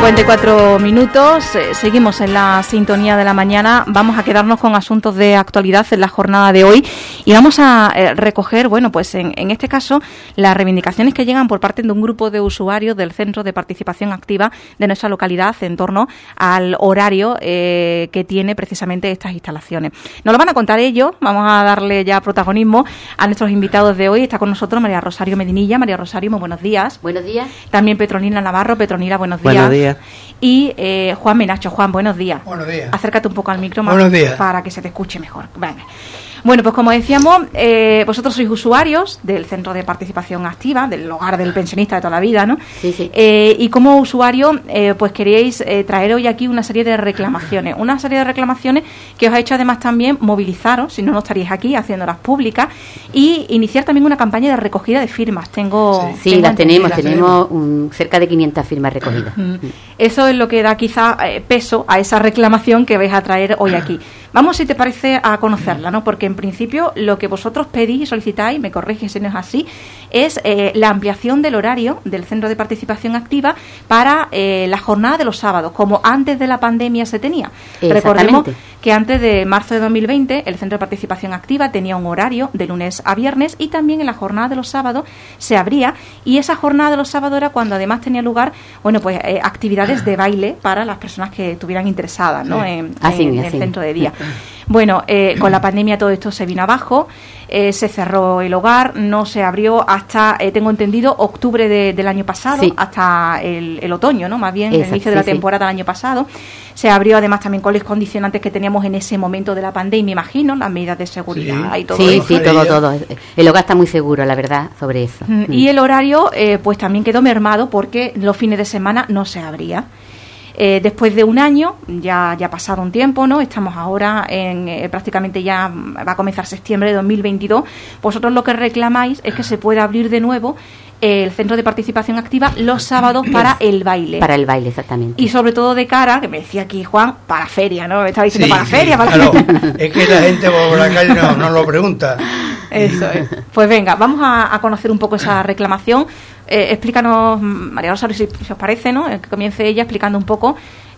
8:54, seguimos en la sintonía de la mañana. Vamos a quedarnos con asuntos de actualidad en la jornada de hoy y vamos a recoger, bueno, pues en este caso, las reivindicaciones que llegan por parte de un grupo de usuarios del Centro de Participación Activa de nuestra localidad en torno al horario que tiene precisamente estas instalaciones. Nos lo van a contar ellos, vamos a darle ya protagonismo a nuestros invitados de hoy. Está con nosotros María Rosario Medinilla. María Rosario, muy buenos días. Buenos días. También Petronila Navarro. Petronila, buenos días. Buenos días. Y Juan Menacho. Juan, buenos días. Buenos días. Acércate un poco al micro buenos días. Para que se te escuche mejor. Venga. Bueno, pues como decíamos, vosotros sois usuarios del Centro de Participación Activa, del hogar del pensionista de toda la vida, ¿no? Sí, sí. Y como usuario, pues queríais traer hoy aquí una serie de reclamaciones. Una serie de reclamaciones que os ha hecho además también movilizaros, si no, no estaríais aquí haciéndolas públicas, y iniciar también una campaña de recogida de firmas. Sí, las tenemos cerca de 500 firmas recogidas. Eso es lo que da quizá peso a esa reclamación que vais a traer hoy aquí. Vamos, si te parece, a conocerla, ¿no? Porque en principio lo que vosotros pedís y solicitáis, me corrige si no es así, es la ampliación del horario del Centro de Participación Activa para la jornada de los sábados, como antes de la pandemia se tenía. Recordemos que antes de marzo de 2020 el Centro de Participación Activa tenía un horario de lunes a viernes y también en la jornada de los sábados se abría, y esa jornada de los sábados era cuando además tenía lugar, bueno, pues actividades de baile para las personas que estuvieran interesadas, ¿no? En el centro de día. Bueno, con la pandemia todo esto se vino abajo, se cerró el hogar, no se abrió hasta, tengo entendido, octubre del año pasado, hasta el otoño, ¿no? Más bien, el inicio de la temporada del año pasado. Se abrió además también con los condicionantes que teníamos en ese momento de la pandemia, imagino, las medidas de seguridad y todo eso. Sí, todo. El hogar está muy seguro, la verdad, sobre eso. Y el horario, pues también quedó mermado porque los fines de semana no se abría. Después de un año, ya ha pasado un tiempo, ¿no? Estamos ahora en prácticamente ya va a comenzar septiembre de 2022. Vosotros lo que reclamáis es que se pueda abrir de nuevo el Centro de Participación Activa los sábados para el baile. Para el baile, exactamente. Y sobre todo de cara, que me decía aquí Juan, para feria, ¿no? Me estaba diciendo para feria. Claro, es que la gente por la calle no lo pregunta. Eso es. Pues venga, vamos a conocer un poco esa reclamación. Explícanos, María Rosario, si os parece, ¿no? Que comience ella explicando un poco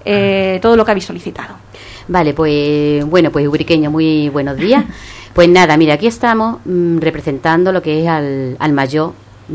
todo lo que habéis solicitado. Vale, pues bueno, pues ubriqueño, muy buenos días. Pues nada, mira, aquí estamos representando lo que es al mayor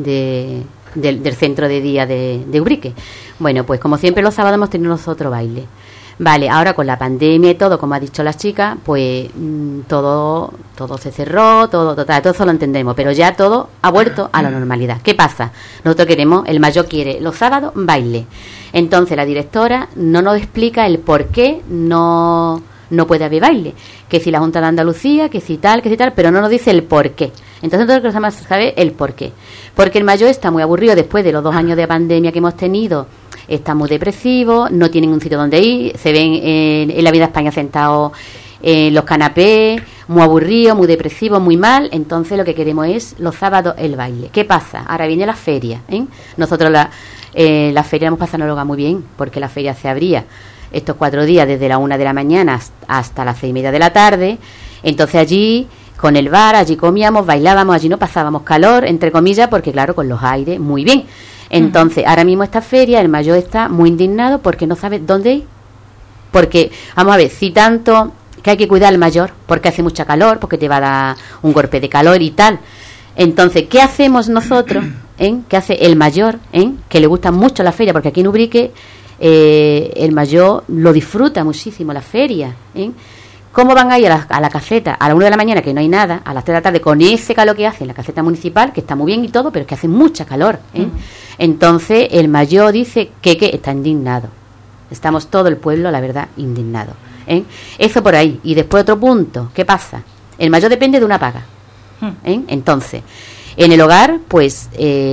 del centro de día de Ubrique. Bueno, pues como siempre los sábados hemos tenido nosotros baile. Vale, ahora con la pandemia y todo, como ha dicho las chicas, pues todo se cerró, todo eso lo entendemos, pero ya todo ha vuelto a la normalidad. ¿Qué pasa? Nosotros el mayor quiere los sábados baile. Entonces la directora no nos explica el por qué no puede haber baile. Que si la Junta de Andalucía, que si tal, pero no nos dice el por qué. Entonces nosotros queremos saber el por qué. Porque el mayor está muy aburrido después de los 2 años de pandemia que hemos tenido. Está muy depresivo, no tienen un sitio donde ir, se ven en la Vida España sentados en los canapés, muy aburridos, muy depresivos, muy mal. Entonces lo que queremos es los sábados el baile. ¿Qué pasa? Ahora viene la feria, ¿eh? Nosotros la feria hemos pasado muy bien, porque la feria se abría estos 4 días desde la 1 de la mañana hasta las 6:30 de la tarde. Entonces allí, con el bar, allí comíamos, bailábamos, allí no pasábamos calor, entre comillas, porque claro, con los aires, muy bien. Entonces, ahora mismo esta feria, el mayor está muy indignado porque no sabe dónde ir. Porque, vamos a ver, si tanto que hay que cuidar al mayor, porque hace mucha calor, porque te va a dar un golpe de calor y tal. Entonces, ¿qué hacemos nosotros? ¿Qué hace el mayor? Que le gusta mucho la feria, porque aquí en Ubrique el mayor lo disfruta muchísimo, la feria. ¿Cómo van a ir a la caseta a las 1 de la mañana, que no hay nada, a las 3 de la tarde, con ese calor que hace en la caseta municipal, que está muy bien y todo, pero es que hace mucha calor? Entonces el mayor dice que está indignado. Estamos todo el pueblo, la verdad, indignado. Eso por ahí. Y después otro punto, ¿qué pasa? El mayor depende de una paga. Entonces, en el hogar, pues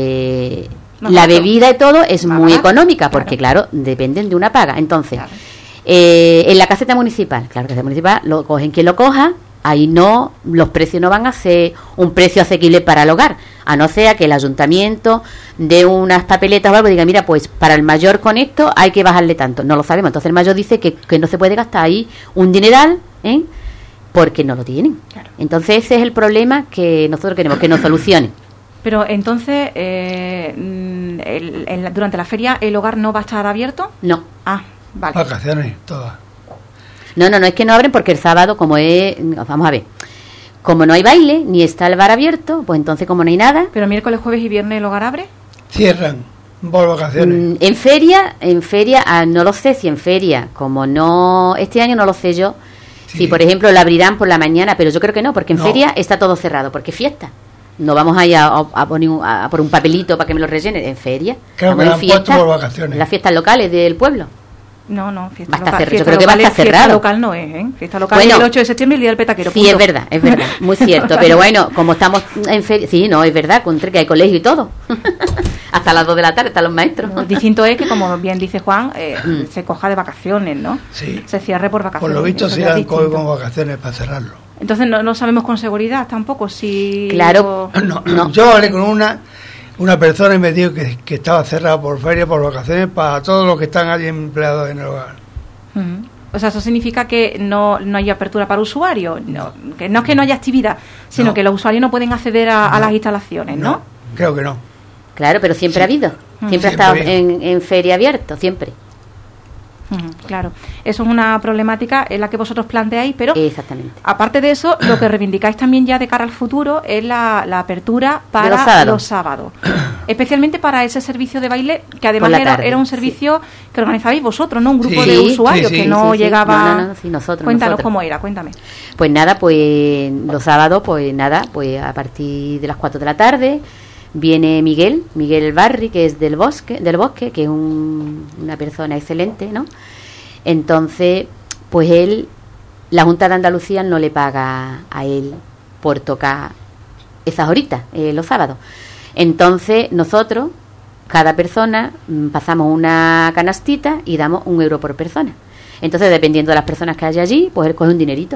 la bebida y todo es muy económica, porque claro, dependen de una paga. Entonces, en la caseta municipal, lo cogen quien lo coja, ahí no, los precios no van a ser un precio asequible para el hogar, a no ser que el ayuntamiento dé unas papeletas o algo y diga, mira, pues para el mayor con esto hay que bajarle tanto. No lo sabemos. Entonces el mayor dice que no se puede gastar ahí un dineral, porque no lo tienen. Claro. Entonces ese es el problema que nosotros queremos que nos solucionen. Pero entonces durante la feria el hogar no va a estar abierto. No. Ah, vale. Vacaciones, todas. No, es que no abren porque el sábado, vamos a ver, como no hay baile, ni está el bar abierto, pues entonces como no hay nada... ¿Pero miércoles, jueves y viernes el hogar abre? Cierran por vacaciones. En feria, no lo sé si en feria, como no... Este año no lo sé yo, Sí. si por ejemplo lo abrirán por la mañana, pero yo creo que no, porque en No. feria está todo cerrado, porque es fiesta. No vamos a ir a poner a por un papelito para que me lo rellenen en feria. Creo que Estamos lo en han fiesta, puesto por vacaciones. las fiestas locales del pueblo. No, fiesta Va a estar local. cerrado. Yo Fiesta creo que va a local estar fiesta cerrado. local no es, ¿eh? Fiesta local Bueno, es el 8 de septiembre, el día del petaquero. Sí, punto. es verdad, muy cierto. Pero bueno, como estamos en feria... Sí, no, es verdad, que hay colegio y todo. Hasta las 2 de la tarde están los maestros. Lo distinto es que, como bien dice Juan, se coja de vacaciones, ¿no? Sí. Se cierre por Por vacaciones. lo visto Eso se ya es dan distinto. con vacaciones para cerrarlo. Entonces no sabemos con seguridad tampoco si... Claro. No. Yo hablé con una persona y me dijo que estaba cerrado por feria, por vacaciones, para todos los que están allí empleados en el hogar. Ujú. O sea, eso significa que no hay apertura para usuarios, que no es que no haya actividad, sino No. que los usuarios no pueden acceder a las instalaciones, ¿no? Creo que no. Claro, pero siempre Sí. ha habido. Siempre ha Siempre estado ha habido. en feria abierto, siempre. Ujú, claro, eso es una problemática en la que vosotros planteáis, pero Exactamente. aparte de eso, lo que reivindicáis también ya de cara al futuro es la apertura para los sábados. Especialmente para ese servicio de baile, que Por además la tarde, era un sí. servicio que organizabais vosotros, ¿no? Un grupo Sí, de sí, usuarios sí, que sí. no Sí, sí. llegaba... No, sí, nosotros. Cuéntanos cómo era, cuéntame. Pues nada, pues los sábados, pues nada, pues a partir de las 4 de la tarde viene Miguel Barri, que es del bosque, que es una persona excelente, ¿no? Entonces, pues la Junta de Andalucía no le paga a él por tocar esas horitas, los sábados. Entonces, nosotros, cada persona, pasamos una canastita y damos 1 euro por persona. Entonces, dependiendo de las personas que haya allí, pues él coge un dinerito.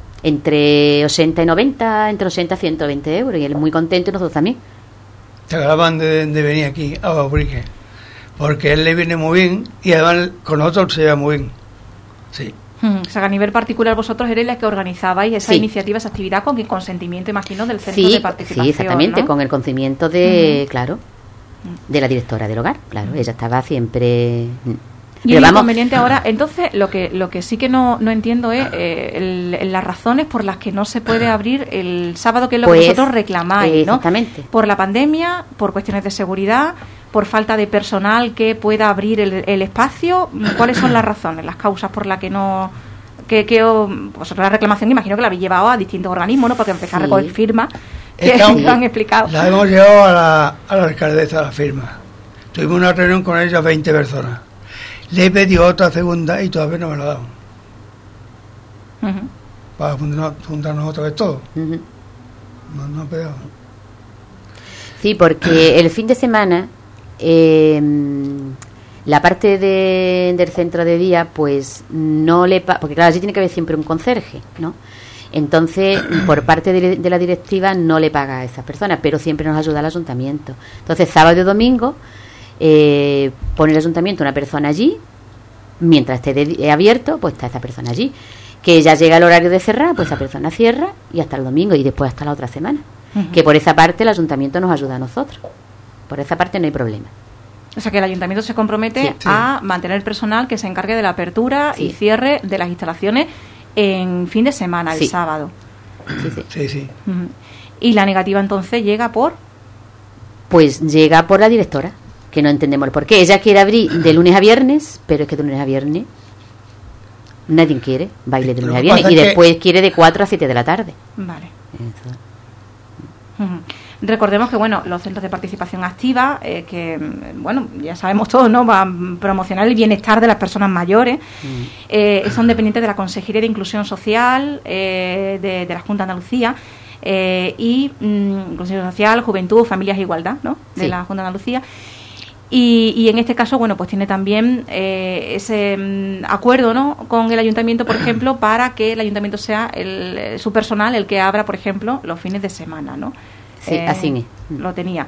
Entre 80 y 90, entre 80 y 120 euros. Y él es muy contento y nosotros también. Se acaban de venir aquí a Ubrique, porque él le viene muy bien y además con nosotros se lleva muy bien. Sí. O sea, que a nivel particular vosotros erais las que organizabais esa Sí. iniciativa, esa actividad con el consentimiento, imagino, del centro Sí, de participación. sí, exactamente, ¿no? con el conocimiento de, claro, de la directora del hogar, claro, ella estaba siempre... Y el inconveniente ahora, entonces, lo que sí que no entiendo es las razones por las que no se puede abrir el sábado, que es lo Pues, que vosotros reclamáis, ¿no? exactamente. Por la pandemia, por cuestiones de seguridad, por falta de personal que pueda abrir el espacio. ¿Cuáles son las razones, las causas por las que no... vosotros la reclamación, imagino que la habéis llevado a distintos organismos, ¿no? Porque empezar a Sí. recoger firmas, que Estamos- lo han explicado. La hemos llevado a la alcaldesa, a la firma. Tuvimos una reunión con ellos, 20 personas. Le he pedido otra segunda y todavía no me lo ha dado. Ujú. Para juntarnos otra vez todo. Ujú. No ha pedido. Sí, porque el fin de semana la parte del centro de día, pues no le... porque claro, allí tiene que haber siempre un conserje, ¿no? Entonces, por parte de la directiva no le paga a esas personas, pero siempre nos ayuda el ayuntamiento. Entonces, sábado y domingo pone el ayuntamiento una persona allí, mientras esté abierto, pues está esa persona allí. Que ya llega el horario de cerrar, pues esa persona cierra y hasta el domingo y después hasta la otra semana. Ujú. Que por esa parte el ayuntamiento nos ayuda a nosotros. Por esa parte no hay problema. O sea, que el ayuntamiento se compromete Sí. a mantener el personal que se encargue de la apertura y Sí. cierre de las instalaciones en fin de semana, el Sí. sábado. Sí, sí. Sí, sí. Ujú. Y la negativa entonces llega por... Pues llega por la directora, que no entendemos el por qué. Ella quiere abrir de lunes a viernes, pero es que de lunes a viernes nadie quiere baile de Lo lunes a que viernes pasa y es que- después quiere de 4 a 7 de la tarde. Vale. Eso. Ujú. Recordemos que, bueno, los centros de participación activa, que, bueno, ya sabemos todos, ¿no? Van a promocionar el bienestar de las personas mayores. Son dependientes de la Consejería de Inclusión Social de la Junta de Andalucía y Inclusión Social, Juventud, Familias e Igualdad, ¿no? De Sí. la Junta de Andalucía. Y en este caso, bueno, pues tiene también ese acuerdo, ¿no? Con el ayuntamiento, por ejemplo, para que el ayuntamiento sea su personal el que abra, por ejemplo, los fines de semana, ¿no? Sí, así es. Lo tenía.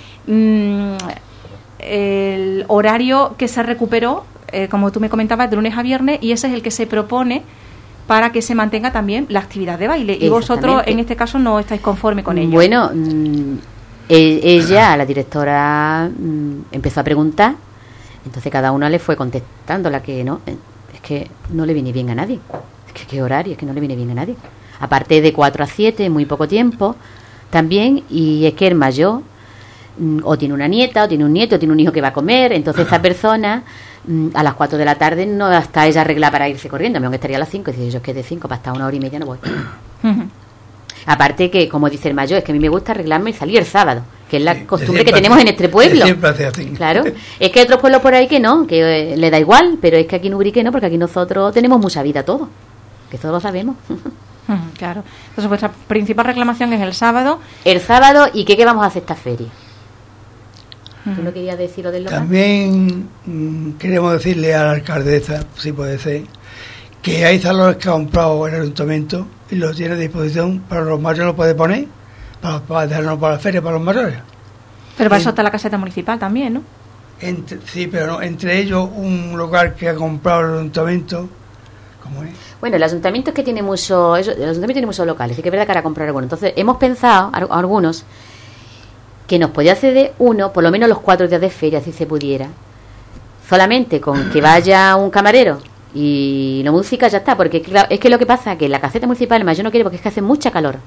El horario que se recuperó, como tú me comentabas, de lunes a viernes, y ese es el que se propone para que se mantenga también la actividad de baile. Y vosotros, Exactamente. en este caso, no estáis conforme con ello. Bueno, Ella, la directora, empezó a preguntar, entonces cada una le fue contestando la que no, es que no le viene bien a nadie, es que qué horario, es que no le viene bien a nadie. Aparte de 4 a 7, muy poco tiempo también, y es que el mayor o tiene una nieta, o tiene un nieto, o tiene un hijo que va a comer, entonces esa persona a las 4 de la tarde no está ella arreglada para irse corriendo, aunque estaría a las 5, y dice yo es que de 5 para estar 1 hora y media no voy. Aparte que, como dice el mayor, es que a mí me gusta arreglarme y salir el sábado, que es la costumbre que tenemos en este pueblo. Claro, es que hay otros pueblos por ahí que no, que le da igual, pero es que aquí en Ubrique no, porque aquí nosotros tenemos mucha vida todo, que eso lo sabemos. Claro. Entonces vuestra principal reclamación es el sábado. El sábado, ¿y qué vamos a hacer esta feria? ¿Tú no querías decir lo del local? También queremos decirle a la alcaldesa, si puede ser, que hay salones que ha comprado el ayuntamiento y los tiene a disposición para los mayores, lo puede poner para dejarnos para la feria para los mayores. Pero para eso está la caseta municipal también, ¿no? Sí, pero no, entre ellos un lugar que ha comprado el ayuntamiento. ¿Cómo es? Bueno, el ayuntamiento es que tiene muchos locales, y que es verdad que ahora comprar algunos. Entonces hemos pensado, algunos, que nos podía ceder uno, por lo menos los 4 días de feria, si se pudiera. Solamente con que vaya un camarero y la música ya está, porque es que lo que pasa es que la caseta municipal yo no quiero, porque es que hace mucha calor.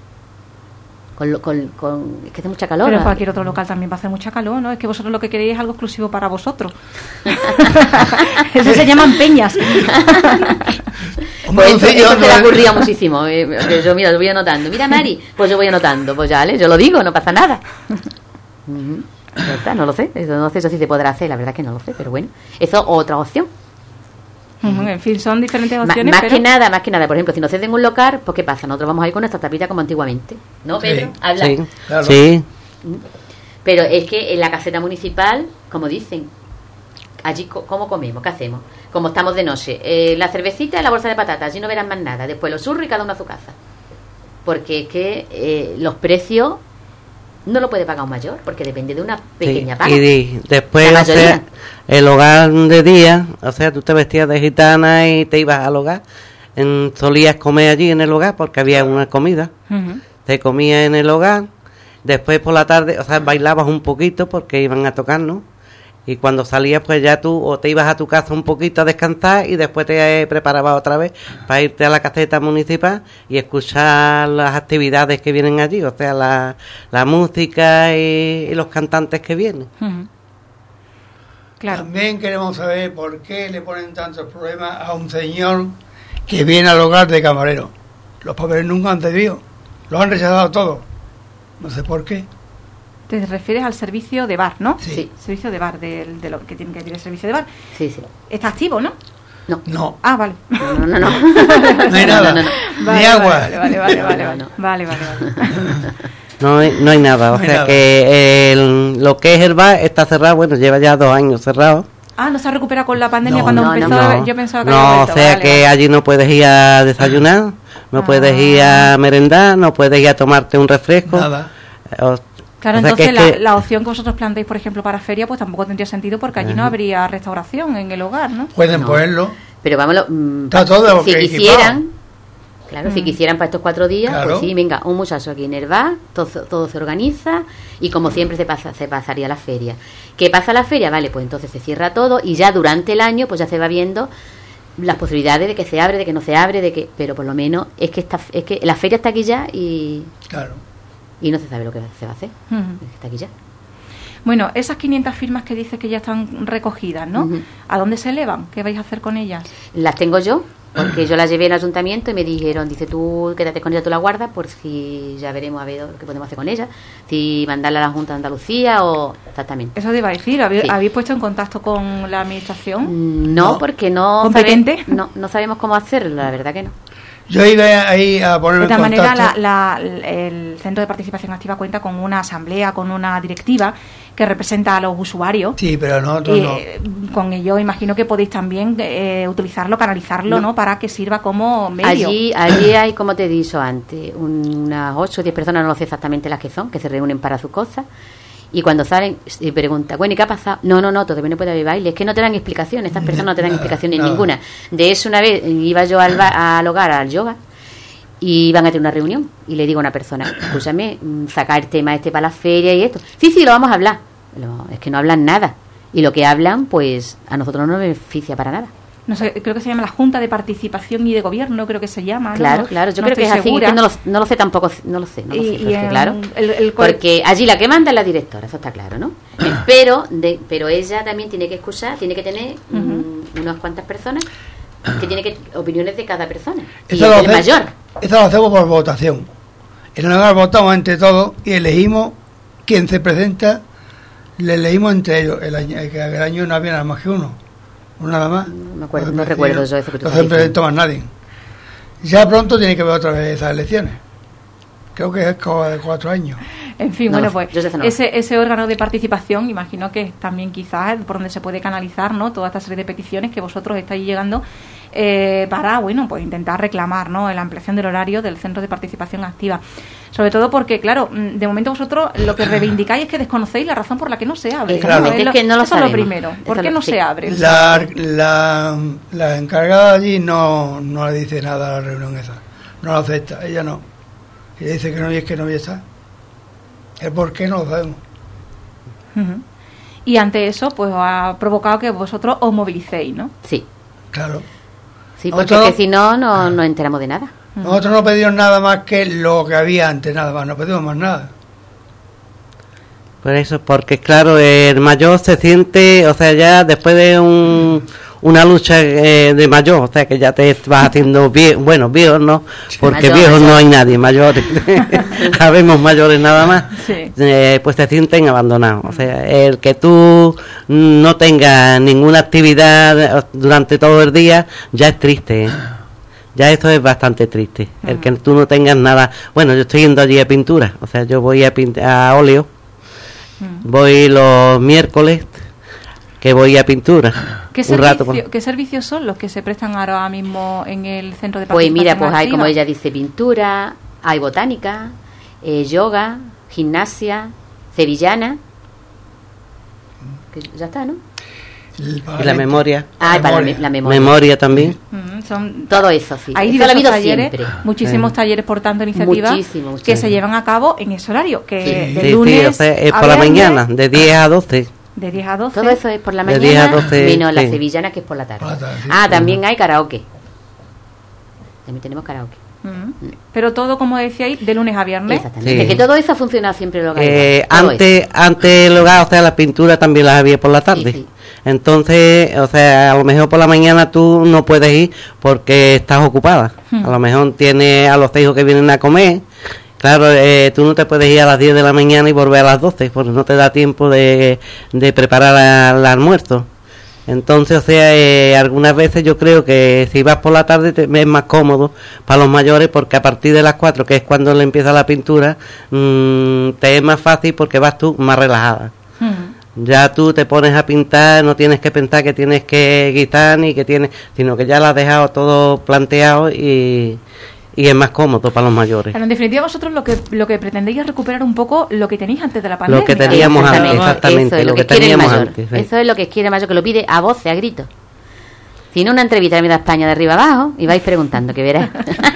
Es que hace mucha calor. Pero en cualquier otro local también va a hacer mucha calor, ¿no? Es que vosotros lo que queréis es algo exclusivo para vosotros. Eso se llaman peñas. Pues eso te le ocurría muchísimo. Yo, mira, lo voy anotando. Mira, Mari, pues yo voy anotando. Pues ya, ¿vale? Yo lo digo, no pasa nada. Ya está, no lo sé. No sé eso sí se podrá hacer, la verdad que no lo sé, pero bueno. Eso otra opción. En fin, son diferentes opciones. Más que nada, por ejemplo, si nos ceden un local, pues ¿qué pasa? Nosotros vamos a ir con nuestra tapita como antiguamente, ¿no, Pedro? Sí, habla. Sí, claro. Sí. Pero es que en la caseta municipal, como dicen, allí ¿cómo comemos? ¿Qué hacemos? Como estamos de noche, la cervecita y la bolsa de patatas, allí no verán más nada. Después los churros y cada uno a su casa. Porque es que los precios no lo puede pagar un mayor, porque depende de una pequeña paga. Y después, o sea, el hogar de día, o sea, tú te vestías de gitana y te ibas al hogar, solías comer allí en el hogar porque había una comida, te comías en el hogar, después por la tarde, o sea, bailabas un poquito porque iban a tocar, ¿no? Y cuando salías, pues ya tú o te ibas a tu casa un poquito a descansar y después te preparabas otra vez para irte a la caseta municipal y escuchar las actividades que vienen allí, o sea, la música y los cantantes que vienen. Claro. También queremos saber por qué le ponen tantos problemas a un señor que viene al hogar de camarero. Los papeles nunca han cedido, los han rechazado todos. No sé por qué. Te refieres al servicio de bar, ¿no? Sí. Servicio de bar, de lo que tiene que tener el servicio de bar. Sí, sí. Está activo, ¿no? No. Ah, vale. No. No hay nada. Vale, Ni agua. Vale. No hay nada, o sea nada. que lo que es el bar está cerrado, bueno, lleva ya 2 años cerrado. Ah, ¿no se ha recuperado con la pandemia No, cuando empezó? No, Yo pensaba que no, había o vuelto. sea Vale, que vale. allí no puedes ir a desayunar, no puedes ir a merendar, no puedes ir a tomarte un refresco. Nada. Claro, o sea, entonces que es que la opción que vosotros planteáis, por ejemplo, para feria, pues tampoco tendría sentido porque allí no habría restauración en el hogar, ¿no? Pueden No. ponerlo. Pero vámonos, Está todo si equipado. quisieran, claro, si quisieran para estos 4 días, Claro. pues sí, venga, un muchacho aquí en el bar, todo se organiza y como siempre se pasaría la feria. ¿Qué pasa la feria? Vale, pues entonces se cierra todo y ya durante el año pues ya se va viendo las posibilidades de que se abre, de que no se abre, pero por lo menos es que la feria está aquí ya y Claro. no se sabe lo que se va a hacer. Está aquí ya. Bueno, esas 500 firmas que dice que ya están recogidas, ¿no? Ujú. ¿A dónde se elevan? ¿Qué vais a hacer con ellas? Las tengo yo, porque yo las llevé al ayuntamiento y me dijeron, dice tú quédate con ella, tú la guardas, por si ya veremos a ver lo que podemos hacer con ella, si mandarla a la Junta de Andalucía o exactamente. Eso te iba a decir, ¿habéis Sí. puesto en contacto con la administración? No, No. porque no ¿Competente? no sabemos cómo hacerlo, la verdad que no. Yo iba ahí a ponerme De en esta manera, contacto. el Centro de Participación Activa cuenta con una asamblea, con una directiva que representa a los usuarios. Sí, pero nosotros no. Con ello imagino que podéis también utilizarlo, canalizarlo, ¿no? Para que sirva como medio. Allí hay, como te he dicho antes, unas 8 o 10 personas, no sé exactamente las que son, que se reúnen para sus cosas. Y cuando salen, y pregunta, bueno, ¿y qué ha pasado? No, todavía no puede haber baile. Es que no te dan explicaciones, estas personas no te dan Nada, explicaciones nada. ninguna. De eso una vez iba yo al hogar, al yoga, y van a tener una reunión y le digo a una persona, escúchame, saca el tema para la feria y esto. Sí, lo vamos a hablar. Es que no hablan nada. Y lo que hablan, pues a nosotros no nos beneficia para nada. No sé, creo que se llama la Junta de Participación y de Gobierno, creo que se llama, ¿no? Claro, yo creo que es así, que no lo sé tampoco, no lo sé, claro. Porque allí la que manda es la directora, eso está claro, ¿no? Pero ella también tiene que escuchar, tiene que tener unas cuantas personas que tiene que opiniones de cada persona. Y el mayor. Esto lo hacemos por votación. En el lugar votamos entre todos y elegimos quién se presenta, le elegimos entre ellos. El año no había nada más que uno nada más. No recuerdo yo eso que tú no se presentó más nadie. Ya pronto tiene que ver otra vez esas elecciones. Creo que es como de 4 años. En fin, pues ese órgano de participación, imagino que también quizás es por donde se puede canalizar, ¿no?, toda esta serie de peticiones que vosotros estáis llegando para, pues intentar reclamar, ¿no?, la ampliación del horario del Centro de Participación Activa. Sobre todo porque, claro, de momento vosotros lo que reivindicáis es que desconocéis la razón por la que no se abre. Claro. Es que no lo sabemos. Eso es lo primero. ¿Por qué no se abre? La encargada allí no le dice nada a la reunión esa. No la acepta, ella no. Y dice que no, y es que no está. El por qué no lo sabemos. Uh-huh. Y ante eso, pues ha provocado que vosotros os movilicéis, ¿no? Sí. Claro. Sí, porque es que si no nos enteramos de nada. Nosotros no pedimos nada más que lo que había antes, nada más, no pedimos más nada. Por eso, porque claro, el mayor se siente, o sea, ya después de una lucha de mayor, o sea, que ya te vas haciendo viejos, ¿no? Porque viejos no hay nadie, mayores, sabemos mayores nada más, sí. Pues se sienten abandonados. O sea, el que tú no tengas ninguna actividad durante todo el día ya es triste, ¿eh? Ya eso es bastante triste, el que tú no tengas nada. Bueno, yo estoy yendo allí a pintura, o sea, yo voy a óleo, voy los miércoles, que voy a pintura. ¿Qué servicios son los que se prestan ahora mismo en el Centro de Participación Pues mira, pues hay, Activa? como ella dice, pintura, hay botánica, yoga, gimnasia, sevillana, que ya está, ¿no? Y la memoria. Para la memoria. Memoria también. Son todo eso, sí. Hay eso diversos talleres, muchísimos talleres por tanto iniciativas que se llevan a cabo en ese horario, que de lunes o sea, es por la mañana, de 10 a 12. De 10 a 12. Todo eso es por la de mañana, 10 a 12, menos la sevillana, que es por la tarde. También hay karaoke. También tenemos karaoke. Pero todo, como decíais, de lunes a viernes. Exactamente. Que todo eso ha funcionado siempre en el hogar. Antes el hogar, o sea, la pintura también las había por la tarde. Sí. Entonces, o sea, a lo mejor por la mañana tú no puedes ir porque estás ocupada. A lo mejor tienes a los hijos que vienen a comer. Claro, tú no te puedes ir a las 10 de la mañana y volver a las 12 porque no te da tiempo de preparar el almuerzo. Entonces, o sea, algunas veces yo creo que si vas por la tarde es más cómodo para los mayores, porque a partir de las 4, que es cuando le empieza la pintura, te es más fácil porque vas tú más relajada. Ya tú te pones a pintar, no tienes que pensar que tienes que guisar ni que tienes, sino que ya lo has dejado todo planteado y es más cómodo para los mayores. Pero en definitiva, vosotros lo que pretendéis es recuperar un poco lo que tenéis antes de la pandemia. Lo que teníamos antes, exactamente. Eso es lo que teníamos antes. Eso es lo que quiere mayor, que lo pide a voces, a gritos. Si no, una entrevista me da España de arriba abajo y vais preguntando, que verás.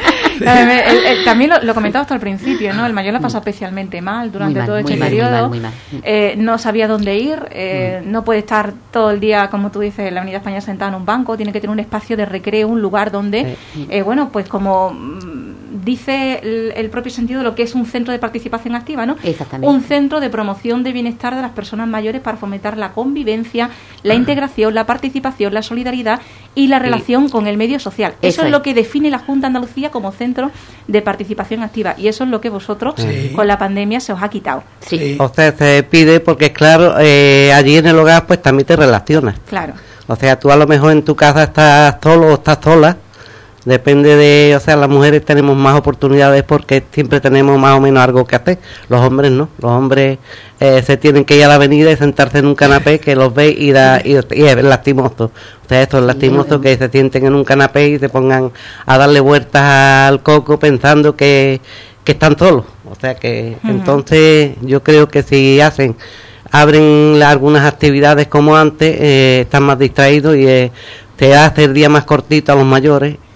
También lo comentaba hasta al principio, ¿no? El mayor lo pasa especialmente mal durante todo este periodo. Muy mal. No sabía dónde ir, no puede estar todo el día, como tú dices, en la Unidad Española sentada en un banco, tiene que tener un espacio de recreo, un lugar donde, pues como dice el propio sentido de lo que es un centro de participación activa, ¿no? Exactamente. Un centro de promoción de bienestar de las personas mayores para fomentar la convivencia, la integración, la participación, la solidaridad y la relación con el medio social. Eso es lo que define la Junta de Andalucía como centro de participación activa, y eso es lo que vosotros con la pandemia se os ha quitado. Sí. O sea, se pide porque, claro, allí en el hogar pues también te relacionas. Claro. O sea, tú a lo mejor en tu casa estás solo o estás sola. Depende de, o sea, las mujeres tenemos más oportunidades porque siempre tenemos más o menos algo que hacer. Los hombres no. Los hombres se tienen que ir a la avenida y sentarse en un canapé que los ve y es lastimoso. O sea, esto es lastimoso que se sienten en un canapé y se pongan a darle vueltas al coco pensando que están solos. O sea que entonces yo creo que si abren algunas actividades como antes, están más distraídos y te hace el día más cortito a los mayores.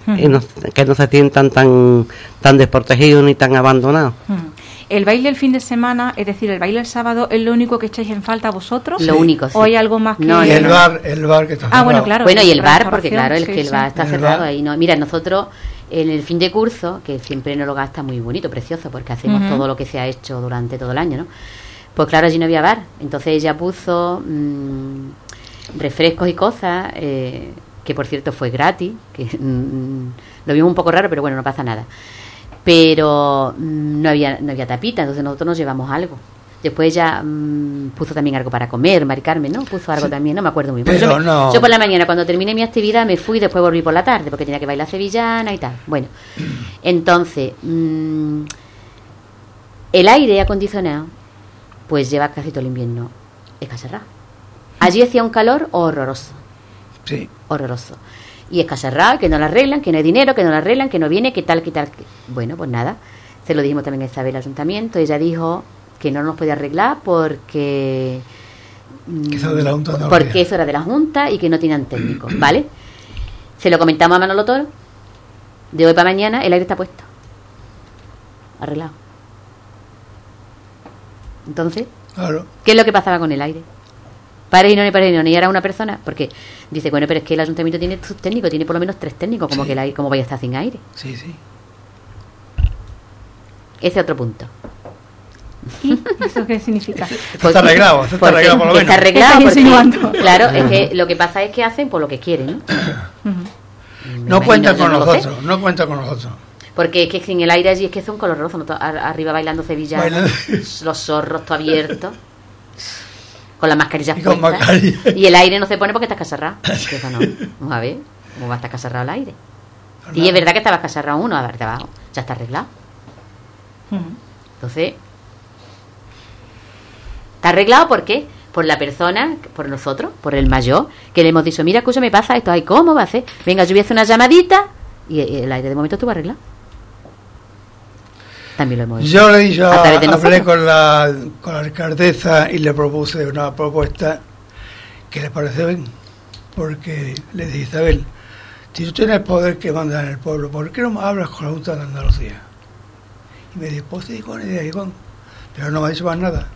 y que no se sientan tan desprotegidos ni tan abandonados. El baile el fin de semana, es decir, el baile el sábado, ¿es lo único que echáis en falta vosotros? Lo único, sí. ¿O hay algo más que...? No, y el bar que está cerrado. Bueno, claro. Bueno, y el bar, porque claro, el bar está El cerrado bar. ahí. No. Mira, nosotros en el fin de curso, que siempre en el hogar está muy bonito, precioso, porque hacemos todo lo que se ha hecho durante todo el año, ¿no? Pues claro, allí no había bar. Entonces ella puso refrescos y cosas, que por cierto fue gratis, que lo vimos un poco raro, pero bueno, no pasa nada. Pero no había tapita, entonces nosotros nos llevamos algo. Después ella puso también algo para comer, Mari Carmen, ¿no? Puso algo también, no me acuerdo muy bien. Yo por la mañana, cuando terminé mi actividad, me fui y después volví por la tarde, porque tenía que bailar sevillana y tal. Bueno, entonces, el aire acondicionado, pues lleva casi todo el invierno escacerrado. Allí hacía un calor horroroso. Sí. Horroroso. Y escacerrado, que no lo arreglan, que no hay dinero, que no lo arreglan, que no viene, que tal, que tal. Bueno, pues nada. Se lo dijimos también a Isabel al ayuntamiento. Ella dijo que no nos podía arreglar porque eso de la Junta no porque eso era de la Junta y que no tenían técnicos, ¿vale? Se lo comentamos a Manolo Toro. De hoy para mañana el aire está puesto. Arreglado. Entonces, claro. ¿Qué es lo que pasaba con el aire? Pareino, y era una persona, porque dice, bueno, pero es que el ayuntamiento tiene sus técnicos, tiene por lo menos 3 técnicos, como sí. que el aire, como vaya a estar sin aire. Sí. Ese otro punto. ¿Y eso qué significa? Está arreglado, por lo menos. Está arreglado porque, claro, Uh-huh. es que lo que pasa es que hacen por lo que quieren, ¿no? No cuenta con nosotros, no cuenta con nosotros. Porque es que sin el aire allí es que son colorosos, ¿no? Arriba bailando sevillana, los zorros todo abiertos, con las mascarillas puestas. Y el aire no se pone porque está escacerrado. Eso no. Vamos a ver, ¿cómo va a estar escacerrado el aire? Y es verdad que estaba escacerrado uno, a ver, de abajo, ya está arreglado. Entonces, ¿está arreglado por qué? Por la persona, por nosotros, por el mayor, que le hemos dicho, mira, escucha, me pasa esto, ay, ¿cómo va a hacer? Venga, yo voy a hacer una llamadita, y el aire de momento estuvo arreglado. También lo hemos hecho. Yo le he dicho, hablé con la alcaldesa y le propuse una propuesta que le parece bien, porque le dije, Isabel, si tú tienes poder que manda en el pueblo, ¿por qué no me hablas con la Junta de Andalucía? Y me dijo, pues sí, con idea, Iván, pero no me ha dicho más nada.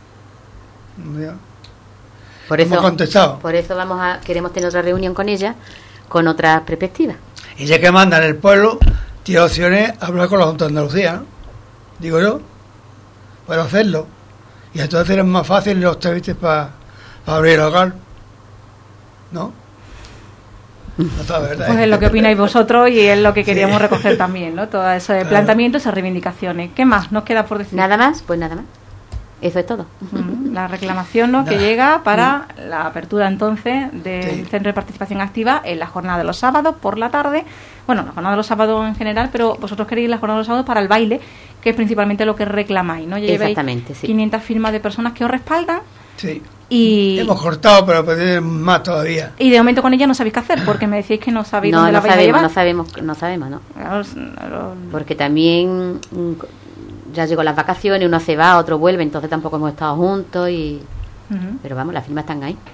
Por eso, hemos contestado. Por eso queremos tener otra reunión con ella, con otras perspectivas. Y ya que manda en el pueblo, tiene opciones hablar con la Junta de Andalucía, ¿no? Digo yo, puedo hacerlo. Y entonces es más fácil los trámites para abrir el hogar, ¿no? No sabe, ¿verdad? Pues es lo que opináis vosotros y es lo que queríamos recoger también, ¿no? Todo ese planteamiento, esas reivindicaciones. ¿Qué más nos queda por decir? Nada más, pues nada más. Eso es todo. La reclamación, ¿no? que llega para la apertura entonces del Centro de Participación Activa en la jornada de los sábados por la tarde. Bueno, la jornada de los sábados en general, pero vosotros queréis la jornada de los sábados para el baile, que es principalmente lo que reclamáis, ¿no? Ya exactamente, sí. 500 firmas de personas que os respaldan. Sí. Y hemos cortado, pero pedimos más todavía. Y de momento con ella no sabéis qué hacer, porque me decís que no sabéis dónde la vais a llevar. No sabemos, ¿no? Porque también ya llegó las vacaciones, uno se va, otro vuelve, entonces tampoco hemos estado juntos y pero vamos, las firmas están ahí.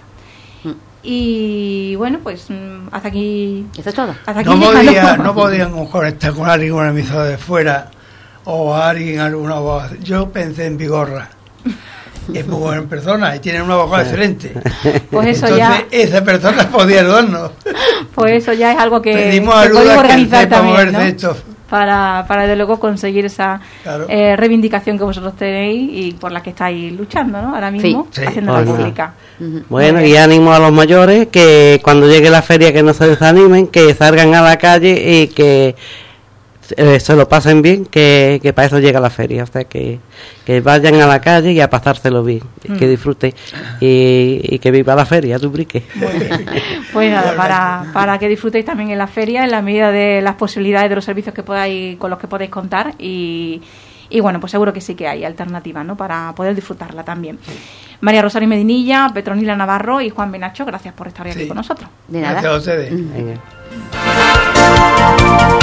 Y bueno, pues hasta aquí. Eso es todo. Hasta aquí no podían conectar con alguien una emisora de fuera o a alguien alguna voz. Yo pensé en Vigorra. Es muy buena persona y tiene una voz excelente. Pues eso entonces, ya. Esa persona podía ayudarnos. Pues eso ya es algo que pedimos podemos ayuda organizar que también, ¿no? esto. Para desde luego conseguir esa claro. Reivindicación que vosotros tenéis y por la que estáis luchando, ¿no? Ahora mismo, sí. haciéndola pública. Bueno, y ánimo a los mayores que cuando llegue la feria que no se desanimen, que salgan a la calle y que se lo pasen bien, que para eso llega la feria, o sea que vayan a la calle y a pasárselo bien, que disfruten y que viva la feria, Ubrique. Muy bien. Pues nada, para que disfrutéis también en la feria en la medida de las posibilidades de los servicios que podáis, con los que podéis contar y bueno, pues seguro que sí que hay alternativas, ¿no? Para poder disfrutarla también. María Rosario Medinilla, Petronila Navarro y Juan Benacho, gracias por estar aquí con nosotros. De nada. Gracias a ustedes. Venga.